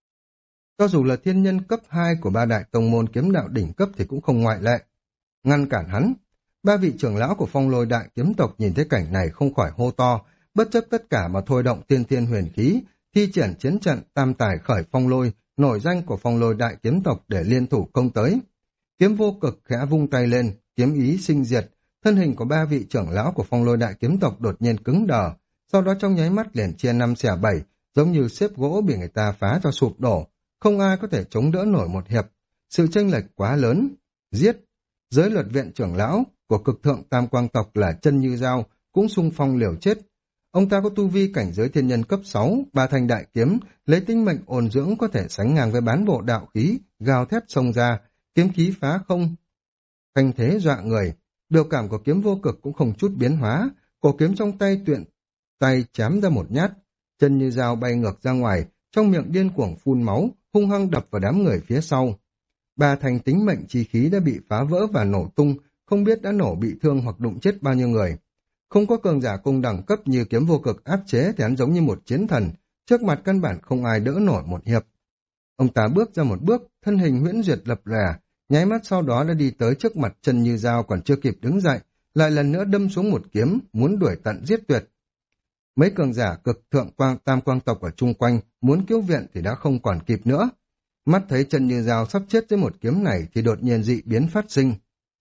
Cho dù là thiên nhân cấp hai của ba đại tông môn kiếm đạo đỉnh cấp thì cũng không ngoại lệ. Ngăn cản hắn, ba vị trưởng lão của Phong Lôi Đại Kiếm tộc nhìn thấy cảnh này không khỏi hô to, bất chấp tất cả mà thôi động tiên thiên huyền khí, thi triển chiến trận tam tài khởi phong lôi, nổi danh của Phong Lôi Đại Kiếm tộc để liên thủ công tới. Kiếm Vô Cực khẽ vung tay lên, kiếm ý sinh diệt, thân hình của ba vị trưởng lão của Phong Lôi Đại Kiếm tộc đột nhiên cứng đờ, sau đó trong nháy mắt liền chia năm xẻ bảy, giống như xếp gỗ bị người ta phá cho sụp đổ, không ai có thể chống đỡ nổi một hiệp. Sự chênh lệch quá lớn. Giết! Giới luật viện trưởng lão của Cực Thượng Tam Quang tộc là Chân Như Dao cũng xung phong liều chết. Ông ta có tu vi cảnh giới thiên nhân cấp sáu, ba thanh đại kiếm, lấy tinh mệnh ôn dưỡng có thể sánh ngang với bán bộ đạo khí, gào thét xông ra, kiếm khí phá không, thanh thế dọa người. Biểu cảm của Kiếm Vô Cực cũng không chút biến hóa, cổ kiếm trong tay tuyện tay chém ra một nhát, Chân Như Dao bay ngược ra ngoài, trong miệng điên cuồng phun máu, hung hăng đập vào đám người phía sau. Ba thành tính mệnh chi khí đã bị phá vỡ và nổ tung, không biết đã nổ bị thương hoặc đụng chết bao nhiêu người. Không có cường giả cùng đẳng cấp như Kiếm Vô Cực áp chế thì hắn giống như một chiến thần, trước mặt căn bản không ai đỡ nổi một hiệp. Ông ta bước ra một bước, thân hình huyễn duyệt lập lòe, nháy mắt sau đó đã đi tới trước mặt Chân Như Dao còn chưa kịp đứng dậy, lại lần nữa đâm xuống một kiếm, muốn đuổi tận giết tuyệt. Mấy cường giả Cực Thượng Quang Tam Quang tộc ở chung quanh muốn cứu viện thì đã không còn kịp nữa. Mắt thấy Chân Như Dao sắp chết với một kiếm này thì đột nhiên dị biến phát sinh.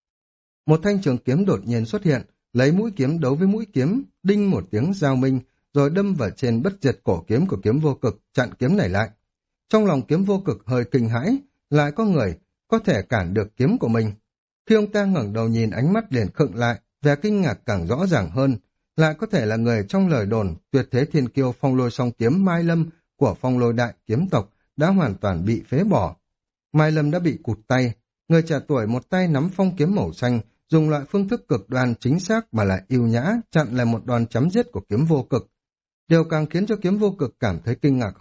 Một thanh trường kiếm đột nhiên xuất hiện, lấy mũi kiếm đấu với mũi kiếm, đinh một tiếng giao minh, rồi đâm vào trên bất diệt cổ kiếm của Kiếm Vô Cực, chặn kiếm này lại. Trong lòng Kiếm Vô Cực hơi kinh hãi, lại có người có thể cản được kiếm của mình. Khi ông ta ngẩng đầu nhìn, ánh mắt liền khựng lại, vẻ kinh ngạc càng rõ ràng hơn, lại có thể là người trong lời đồn tuyệt thế thiên kiêu Phong Lôi song kiếm Mai Lâm của Phong Lôi Đại Kiếm tộc đã hoàn toàn bị phế bỏ. Mai Lâm đã bị cụt tay, người trẻ tuổi một tay nắm phong kiếm màu xanh, dùng loại phương thức cực đoan chính xác mà lại yêu nhã chặn lại một đòn chấm giết của Kiếm Vô Cực. Điều càng khiến cho Kiếm Vô Cực cảm thấy kinh ngạc hơn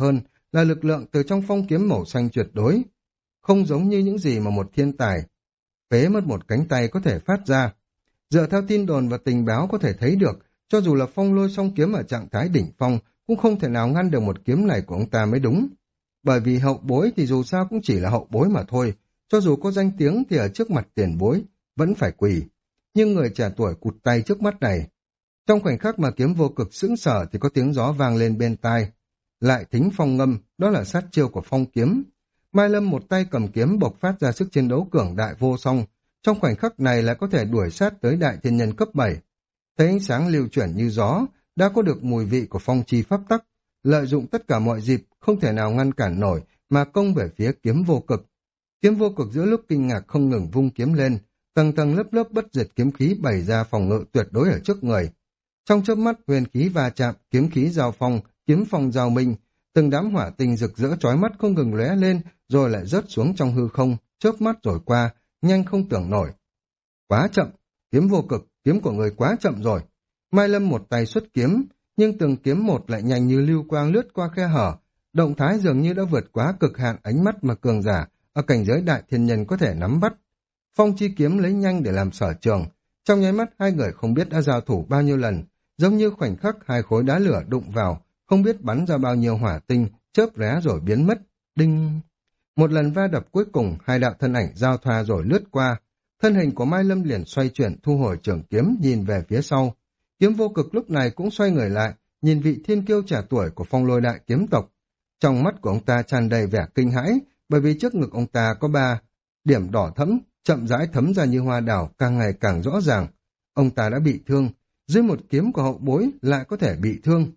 là lực lượng từ trong phong kiếm màu xanh tuyệt đối, không giống như những gì mà một thiên tài phế mất một cánh tay có thể phát ra. Dựa theo tin đồn và tình báo có thể thấy được, cho dù là phong lôi song kiếm ở trạng thái đỉnh phong, cũng không thể nào ngăn được một kiếm này của ông ta mới đúng. Bởi vì hậu bối thì dù sao cũng chỉ là hậu bối mà thôi, cho dù có danh tiếng thì ở trước mặt tiền bối, vẫn phải quỳ. Nhưng người trẻ tuổi cụt tay trước mắt này. Trong khoảnh khắc mà kiếm vô cực sững sờ thì có tiếng gió vang lên bên tai. Lại thính phong ngâm, đó là sát chiêu của phong kiếm. Mai Lâm một tay cầm kiếm bộc phát ra sức chiến đấu cường đại vô song, trong khoảnh khắc này lại có thể đuổi sát tới đại thiên nhân cấp bảy. Thấy ánh sáng lưu chuyển như gió, đã có được mùi vị của phong chi pháp tắc, lợi dụng tất cả mọi dịp, không thể nào ngăn cản nổi, mà công về phía kiếm vô cực. Kiếm vô cực giữa lúc kinh ngạc không ngừng vung kiếm lên, tầng tầng lớp lớp bất diệt kiếm khí bày ra phòng ngự tuyệt đối ở trước người. Trong chớp mắt huyền khí va chạm, kiếm khí giao phong, kiếm phong giao minh, từng đám hỏa tinh rực rỡ chói mắt không ngừng lóe lên, rồi lại rớt xuống trong hư không, chớp mắt rồi qua, nhanh không tưởng nổi. Quá chậm, kiếm vô cực, kiếm của người quá chậm rồi. Mai Lâm một tay xuất kiếm, nhưng từng kiếm một lại nhanh như lưu quang lướt qua khe hở, động thái dường như đã vượt quá cực hạn ánh mắt mà cường giả ở cảnh giới đại thiên nhân có thể nắm bắt. Phong chi kiếm lấy nhanh để làm sở trường, trong nháy mắt hai người không biết đã giao thủ bao nhiêu lần, giống như khoảnh khắc hai khối đá lửa đụng vào, không biết bắn ra bao nhiêu hỏa tinh, chớp lóe rồi biến mất. Đinh! Một lần va đập cuối cùng, hai đạo thân ảnh giao thoa rồi lướt qua. Thân hình của Mai Lâm liền xoay chuyển thu hồi trường kiếm nhìn về phía sau. Kiếm vô cực lúc này cũng xoay người lại, nhìn vị thiên kiêu trẻ tuổi của phong lôi đại kiếm tộc. Trong mắt của ông ta tràn đầy vẻ kinh hãi, bởi vì trước ngực ông ta có ba điểm đỏ thẫm, chậm rãi thấm ra như hoa đào, càng ngày càng rõ ràng. Ông ta đã bị thương, dưới một kiếm của hậu bối lại có thể bị thương.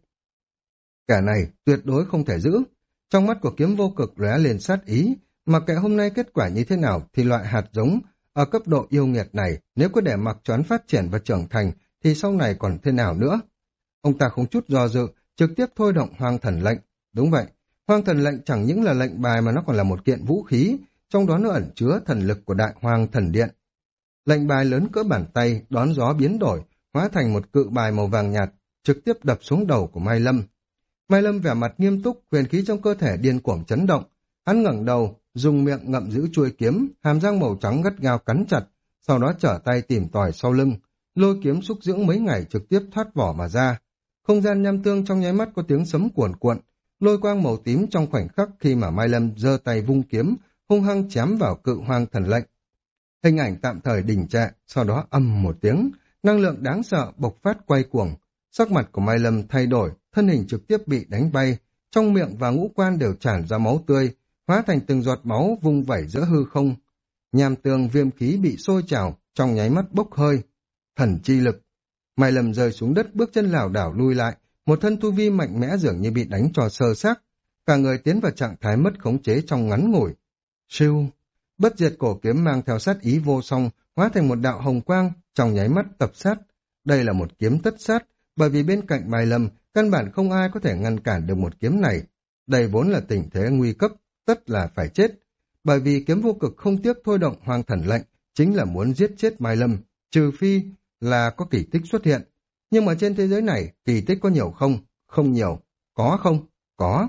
Cả này tuyệt đối không thể giữ. Trong mắt của kiếm vô cực lóe lên sát ý, mà kệ hôm nay kết quả như thế nào thì loại hạt giống ở cấp độ yêu nghiệt này, nếu có để mặc choán phát triển và trưởng thành thì sau này còn thế nào nữa. Ông ta không chút do dự, trực tiếp thôi động hoang thần lệnh. Đúng vậy, hoang thần lệnh chẳng những là lệnh bài mà nó còn là một kiện vũ khí, trong đó nó ẩn chứa thần lực của đại hoang thần điện. Lệnh bài lớn cỡ bàn tay, đón gió biến đổi, hóa thành một cự bài màu vàng nhạt, trực tiếp đập xuống đầu của Mai Lâm. Mai Lâm vẻ mặt nghiêm túc, huyền khí trong cơ thể điên cuồng chấn động. Hắn ngẩng đầu, dùng miệng ngậm giữ chuôi kiếm, hàm răng màu trắng gắt gao cắn chặt, sau đó trở tay tìm tòi sau lưng, lôi kiếm xúc dưỡng mấy ngày trực tiếp thoát vỏ mà ra. Không gian nham tương trong nháy mắt có tiếng sấm cuồn cuộn, lôi quang màu tím trong khoảnh khắc khi mà Mai Lâm giơ tay vung kiếm, hung hăng chém vào cự hoang thần lệnh. Hình ảnh tạm thời đình trệ, sau đó âm một tiếng, năng lượng đáng sợ bộc phát quay cuồng, sắc mặt của Mai Lâm thay đổi, thân hình trực tiếp bị đánh bay, trong miệng và ngũ quan đều tràn ra máu tươi, hóa thành từng giọt máu vung vẩy giữa hư không. Nham tương viêm khí bị sôi trào, trong nháy mắt bốc hơi. Thần chi lực. Mai Lâm rơi xuống đất, bước chân lảo đảo lui lại, một thân tu vi mạnh mẽ dường như bị đánh cho sơ xác, cả người tiến vào trạng thái mất khống chế trong ngắn ngủi. Siêu, bất diệt cổ kiếm mang theo sát ý vô song, hóa thành một đạo hồng quang, trong nháy mắt tập sát. Đây là một kiếm tất sát, bởi vì bên cạnh Mai Lâm, căn bản không ai có thể ngăn cản được một kiếm này. Đây vốn là tình thế nguy cấp, tất là phải chết. Bởi vì kiếm vô cực không tiếc thôi động hoang thần lệnh, chính là muốn giết chết Mai Lâm, trừ phi là có kỳ tích xuất hiện. Nhưng mà trên thế giới này, kỳ tích có nhiều không? Không nhiều. Có không? Có.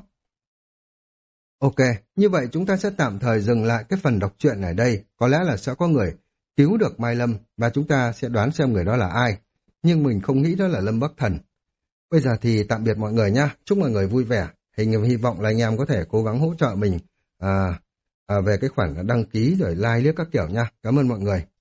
Ok, như vậy chúng ta sẽ tạm thời dừng lại cái phần đọc truyện ở đây. Có lẽ là sẽ có người cứu được Mai Lâm và chúng ta sẽ đoán xem người đó là ai. Nhưng mình không nghĩ đó là Lâm Bắc Thần. Bây giờ thì tạm biệt mọi người nha. Chúc mọi người vui vẻ. Hình hy vọng là anh em có thể cố gắng hỗ trợ mình à, à, về cái khoản đăng ký rồi like liếc các kiểu nha. Cảm ơn mọi người.